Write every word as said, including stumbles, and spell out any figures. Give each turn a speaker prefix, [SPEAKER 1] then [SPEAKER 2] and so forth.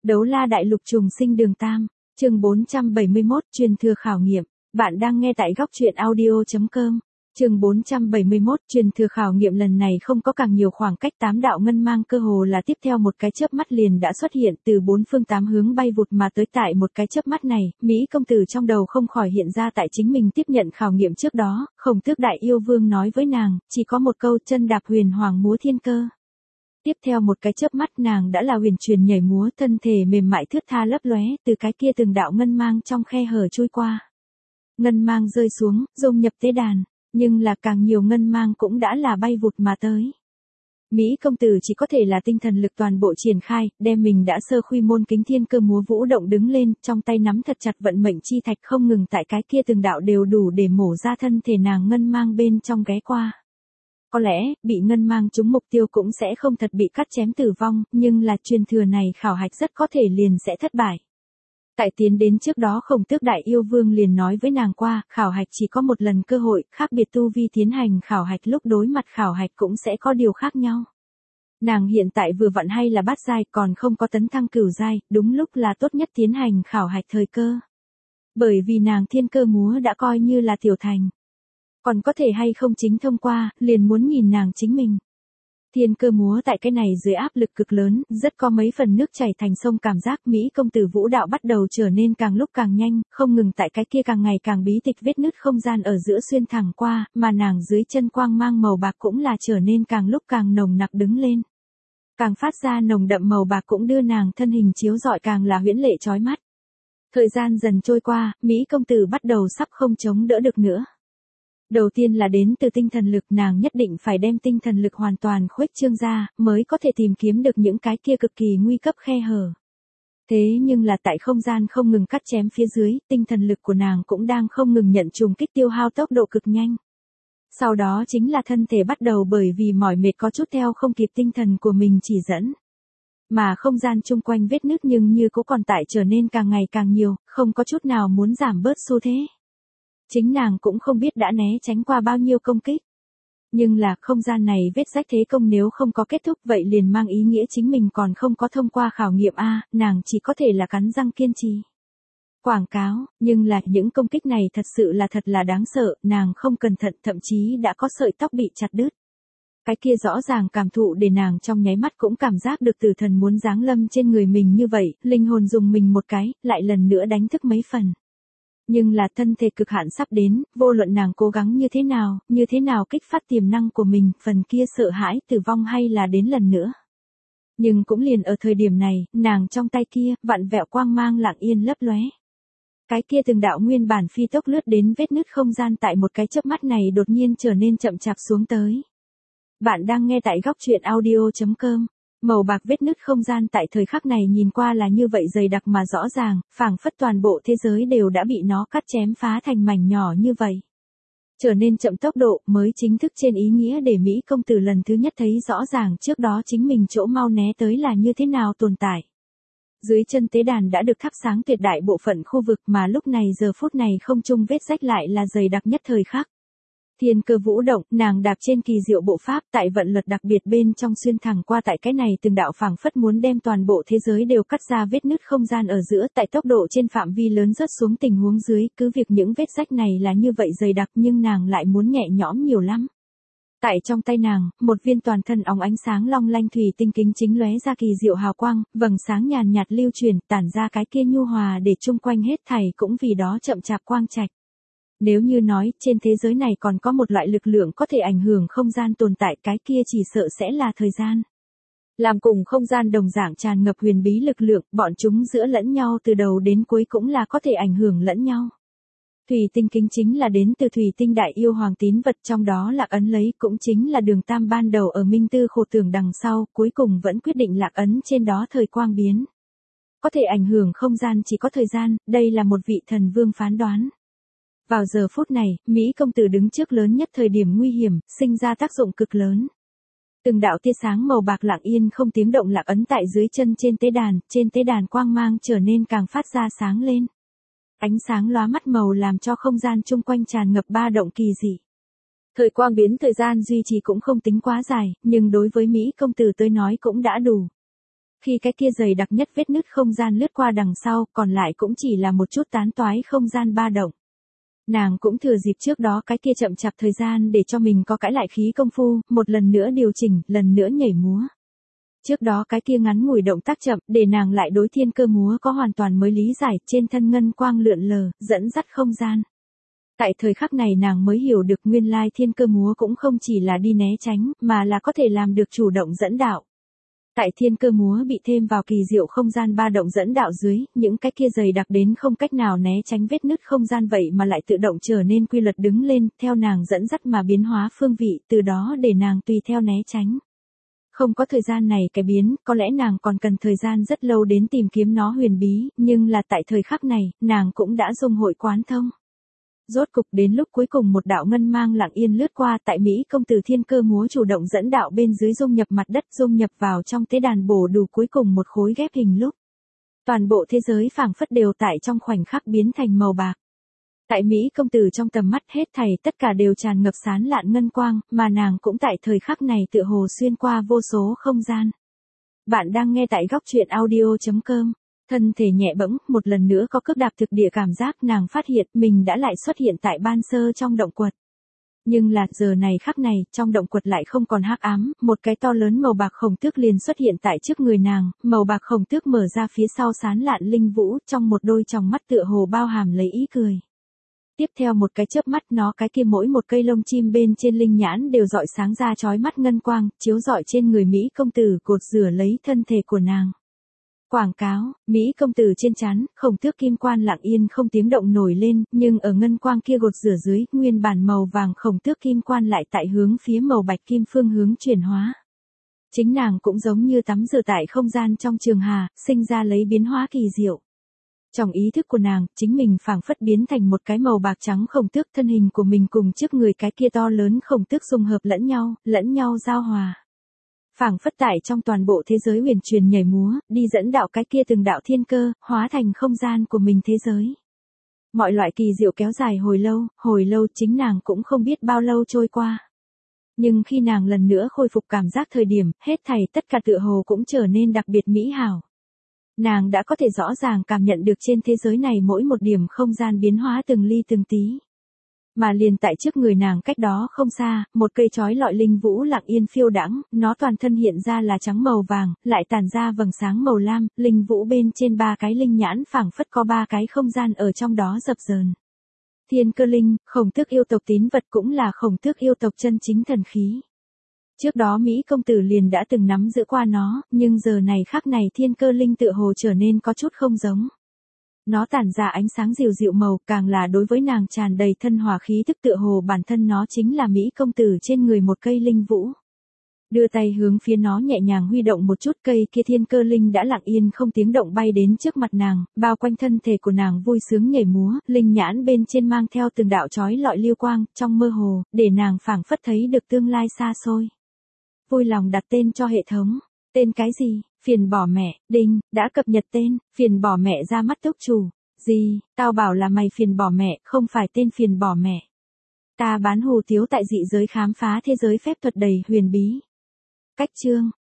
[SPEAKER 1] Đấu la đại lục trùng sinh đường tam, chương bốn trăm bảy mươi mốt truyền thừa khảo nghiệm. Bạn đang nghe tại góc truyện audio chấm com. Chương bốn trăm bảy mươi mốt truyền thừa khảo nghiệm lần này không có càng nhiều khoảng cách, tám đạo ngân mang cơ hồ là tiếp theo một cái chớp mắt liền đã xuất hiện từ bốn phương tám hướng bay vụt mà tới. Tại một cái chớp mắt này, Mỹ công tử trong đầu không khỏi hiện ra tại chính mình tiếp nhận khảo nghiệm trước đó, Khổng Tước đại yêu vương nói với nàng, chỉ có một câu chân đạp huyền hoàng múa thiên cơ. Tiếp theo một cái chớp mắt nàng đã là huyền truyền nhảy múa, thân thể mềm mại thướt tha lấp lóe, từ cái kia từng đạo ngân mang trong khe hở chui qua. Ngân mang rơi xuống, dung nhập tế đàn, nhưng là càng nhiều ngân mang cũng đã là bay vụt mà tới. Mỹ công tử chỉ có thể là tinh thần lực toàn bộ triển khai, đem mình đã sơ khuy môn kính thiên cơ múa vũ động đứng lên, trong tay nắm thật chặt vận mệnh chi thạch không ngừng tại cái kia từng đạo đều đủ để mổ ra thân thể nàng ngân mang bên trong ghé qua. Có lẽ, bị ngân mang trúng mục tiêu cũng sẽ không thật bị cắt chém tử vong, nhưng là truyền thừa này khảo hạch rất có thể liền sẽ thất bại. Tại tiến đến trước đó Khổng Tước đại yêu vương liền nói với nàng qua, khảo hạch chỉ có một lần cơ hội, khác biệt tu vi tiến hành khảo hạch lúc đối mặt khảo hạch cũng sẽ có điều khác nhau. Nàng hiện tại vừa vặn hay là bát giai, còn không có tấn thăng cửu giai, đúng lúc là tốt nhất tiến hành khảo hạch thời cơ. Bởi vì nàng thiên cơ múa đã coi như là tiểu thành. Còn có thể hay không chính thông qua, liền muốn nhìn nàng chính mình. Thiên cơ múa tại cái này dưới áp lực cực lớn, rất có mấy phần nước chảy thành sông cảm giác. Mỹ công tử vũ đạo bắt đầu trở nên càng lúc càng nhanh, không ngừng tại cái kia càng ngày càng bí tịch vết nứt không gian ở giữa xuyên thẳng qua, mà nàng dưới chân quang mang màu bạc cũng là trở nên càng lúc càng nồng nặc đứng lên. Càng phát ra nồng đậm màu bạc cũng đưa nàng thân hình chiếu rọi càng là huyễn lệ chói mắt. Thời gian dần trôi qua, Mỹ công tử bắt đầu sắp không chống đỡ được nữa. Đầu tiên là đến từ tinh thần lực, nàng nhất định phải đem tinh thần lực hoàn toàn khuếch trương ra, mới có thể tìm kiếm được những cái kia cực kỳ nguy cấp khe hở. Thế nhưng là tại không gian không ngừng cắt chém phía dưới, tinh thần lực của nàng cũng đang không ngừng nhận trùng kích tiêu hao tốc độ cực nhanh. Sau đó chính là thân thể bắt đầu bởi vì mỏi mệt có chút theo không kịp tinh thần của mình chỉ dẫn. Mà không gian chung quanh vết nứt nhưng như cũng còn tại trở nên càng ngày càng nhiều, không có chút nào muốn giảm bớt xu thế. Chính nàng cũng không biết đã né tránh qua bao nhiêu công kích. Nhưng là không gian này vết rách thế công nếu không có kết thúc vậy liền mang ý nghĩa chính mình còn không có thông qua khảo nghiệm A, nàng chỉ có thể là cắn răng kiên trì. Quảng cáo, nhưng là những công kích này thật sự là thật là đáng sợ, nàng không cẩn thận thậm chí đã có sợi tóc bị chặt đứt. Cái kia rõ ràng cảm thụ để nàng trong nháy mắt cũng cảm giác được tử thần muốn giáng lâm trên người mình như vậy, linh hồn dùng mình một cái, lại lần nữa đánh thức mấy phần. Nhưng là thân thể cực hạn sắp đến, vô luận nàng cố gắng như thế nào, như thế nào kích phát tiềm năng của mình, phần kia sợ hãi tử vong hay là đến lần nữa. Nhưng cũng liền ở thời điểm này, nàng trong tay kia, vặn vẹo quang mang lặng yên lấp lóe. Cái kia từng đạo nguyên bản phi tốc lướt đến vết nứt không gian tại một cái chớp mắt này đột nhiên trở nên chậm chạp xuống tới. Bạn đang nghe tại góc truyện audio chấm com. Màu bạc vết nứt không gian tại thời khắc này nhìn qua là như vậy dày đặc mà rõ ràng, phảng phất toàn bộ thế giới đều đã bị nó cắt chém phá thành mảnh nhỏ như vậy. Trở nên chậm tốc độ mới chính thức trên ý nghĩa để Mỹ công tử lần thứ nhất thấy rõ ràng trước đó chính mình chỗ mau né tới là như thế nào tồn tại. Dưới chân tế đàn đã được thắp sáng tuyệt đại bộ phận khu vực mà lúc này giờ phút này không trung vết rách lại là dày đặc nhất thời khắc. Thiên cơ vũ động, nàng đạp trên kỳ diệu bộ pháp tại vận luật đặc biệt bên trong xuyên thẳng qua tại cái này từng đạo phảng phất muốn đem toàn bộ thế giới đều cắt ra vết nứt không gian ở giữa tại tốc độ trên phạm vi lớn rớt xuống tình huống dưới, cứ việc những vết rách này là như vậy dày đặc nhưng nàng lại muốn nhẹ nhõm nhiều lắm. Tại trong tay nàng, một viên toàn thân óng ánh sáng long lanh thủy tinh kính chính lóe ra kỳ diệu hào quang, vầng sáng nhàn nhạt lưu truyền, tản ra cái kia nhu hòa để chung quanh hết thảy cũng vì đó chậm chạp quang trạch. Nếu như nói, trên thế giới này còn có một loại lực lượng có thể ảnh hưởng không gian tồn tại, cái kia chỉ sợ sẽ là thời gian. Làm cùng không gian đồng dạng tràn ngập huyền bí lực lượng, bọn chúng giữa lẫn nhau từ đầu đến cuối cũng là có thể ảnh hưởng lẫn nhau. Thủy tinh kính chính là đến từ thủy tinh đại yêu hoàng tín vật, trong đó lạc ấn lấy cũng chính là đường tam ban đầu ở minh tư khổ tưởng đằng sau, cuối cùng vẫn quyết định lạc ấn trên đó thời quang biến. Có thể ảnh hưởng không gian chỉ có thời gian, đây là một vị thần vương phán đoán. Vào giờ phút này, Mỹ công tử đứng trước lớn nhất thời điểm nguy hiểm, sinh ra tác dụng cực lớn. Từng đạo tia sáng màu bạc lặng yên không tiếng động lạc ấn tại dưới chân trên tế đàn, trên tế đàn quang mang trở nên càng phát ra sáng lên. Ánh sáng lóa mắt màu làm cho không gian chung quanh tràn ngập ba động kỳ dị. Thời quang biến thời gian duy trì cũng không tính quá dài, nhưng đối với Mỹ công tử tới nói cũng đã đủ. Khi cái kia dày đặc nhất vết nứt không gian lướt qua đằng sau, còn lại cũng chỉ là một chút tán toái không gian ba động. Nàng cũng thừa dịp trước đó cái kia chậm chạp thời gian để cho mình có cãi lại khí công phu, một lần nữa điều chỉnh, lần nữa nhảy múa. Trước đó cái kia ngắn ngủi động tác chậm, để nàng lại đối thiên cơ múa có hoàn toàn mới lý giải, trên thân ngân quang lượn lờ, dẫn dắt không gian. Tại thời khắc này nàng mới hiểu được nguyên lai thiên cơ múa cũng không chỉ là đi né tránh, mà là có thể làm được chủ động dẫn đạo. Tại thiên cơ múa bị thêm vào kỳ diệu không gian ba động dẫn đạo dưới, những cái kia dày đặc đến không cách nào né tránh vết nứt không gian vậy mà lại tự động trở nên quy luật đứng lên, theo nàng dẫn dắt mà biến hóa phương vị, từ đó để nàng tùy theo né tránh. Không có thời gian này cái biến, có lẽ nàng còn cần thời gian rất lâu đến tìm kiếm nó huyền bí, nhưng là tại thời khắc này, nàng cũng đã dung hội quán thông. Rốt cục đến lúc cuối cùng một đạo ngân mang lặng yên lướt qua tại Mỹ công tử thiên cơ múa chủ động dẫn đạo bên dưới dung nhập mặt đất dung nhập vào trong tế đàn bổ đủ cuối cùng một khối ghép hình lúc. Toàn bộ thế giới phảng phất đều tại trong khoảnh khắc biến thành màu bạc. Tại Mỹ công tử trong tầm mắt hết thảy tất cả đều tràn ngập sán lạn ngân quang, mà nàng cũng tại thời khắc này tựa hồ xuyên qua vô số không gian. Bạn đang nghe tại góc truyện audio chấm com. Thân thể nhẹ bẫng, một lần nữa có cước đạp thực địa cảm giác nàng phát hiện mình đã lại xuất hiện tại ban sơ trong động quật. Nhưng là giờ này khắc này, trong động quật lại không còn hắc ám, một cái to lớn màu bạc khổng tước liền xuất hiện tại trước người nàng, màu bạc khổng tước mở ra phía sau sán lạn linh vũ, trong một đôi tròng mắt tựa hồ bao hàm lấy ý cười. Tiếp theo một cái chớp mắt nó cái kia mỗi một cây lông chim bên trên linh nhãn đều rọi sáng ra chói mắt ngân quang, chiếu rọi trên người Mỹ công tử cột rửa lấy thân thể của nàng. Quảng cáo, Mỹ công tử trên trán, khổng tước kim quan lặng yên không tiếng động nổi lên, nhưng ở ngân quang kia gột rửa dưới, nguyên bản màu vàng khổng tước kim quan lại tại hướng phía màu bạch kim phương hướng chuyển hóa. Chính nàng cũng giống như tắm rửa tại không gian trong trường hà, sinh ra lấy biến hóa kỳ diệu. Trong ý thức của nàng, chính mình phảng phất biến thành một cái màu bạc trắng khổng tước, thân hình của mình cùng trước người cái kia to lớn khổng tước dung hợp lẫn nhau, lẫn nhau giao hòa. Phảng phất tại trong toàn bộ thế giới huyền truyền nhảy múa, đi dẫn đạo cái kia từng đạo thiên cơ, hóa thành không gian của mình thế giới. Mọi loại kỳ diệu kéo dài hồi lâu, hồi lâu chính nàng cũng không biết bao lâu trôi qua. Nhưng khi nàng lần nữa khôi phục cảm giác thời điểm, hết thảy tất cả tựa hồ cũng trở nên đặc biệt mỹ hảo. Nàng đã có thể rõ ràng cảm nhận được trên thế giới này mỗi một điểm không gian biến hóa từng ly từng tí. Mà liền tại trước người nàng cách đó không xa, một cây chói lọi linh vũ lặng yên phiêu đãng, nó toàn thân hiện ra là trắng màu vàng, lại tàn ra vầng sáng màu lam, linh vũ bên trên ba cái linh nhãn phảng phất có ba cái không gian ở trong đó dập dờn. Thiên cơ linh, khổng tước yêu tộc tín vật cũng là khổng tước yêu tộc chân chính thần khí. Trước đó Mỹ công tử liền đã từng nắm giữ qua nó, nhưng giờ này khắc này thiên cơ linh tựa hồ trở nên có chút không giống. Nó tản ra ánh sáng dịu dịu màu, càng là đối với nàng tràn đầy thân hòa khí tức tựa hồ bản thân nó chính là Mỹ công tử trên người một cây linh vũ. Đưa tay hướng phía nó nhẹ nhàng huy động một chút, cây kia thiên cơ linh đã lặng yên không tiếng động bay đến trước mặt nàng, bao quanh thân thể của nàng vui sướng nhảy múa, linh nhãn bên trên mang theo từng đạo chói lọi lưu quang, trong mơ hồ, để nàng phảng phất thấy được tương lai xa xôi. Vui lòng đặt tên cho hệ thống. Tên cái gì? Phiền bỏ mẹ, đinh, đã cập nhật tên, phiền bỏ mẹ ra mắt túc chủ. Gì, tao bảo là mày phiền bỏ mẹ, không phải tên phiền bỏ mẹ. Ta bán hủ tiếu tại dị giới khám phá thế giới phép thuật đầy huyền bí. Cách chương,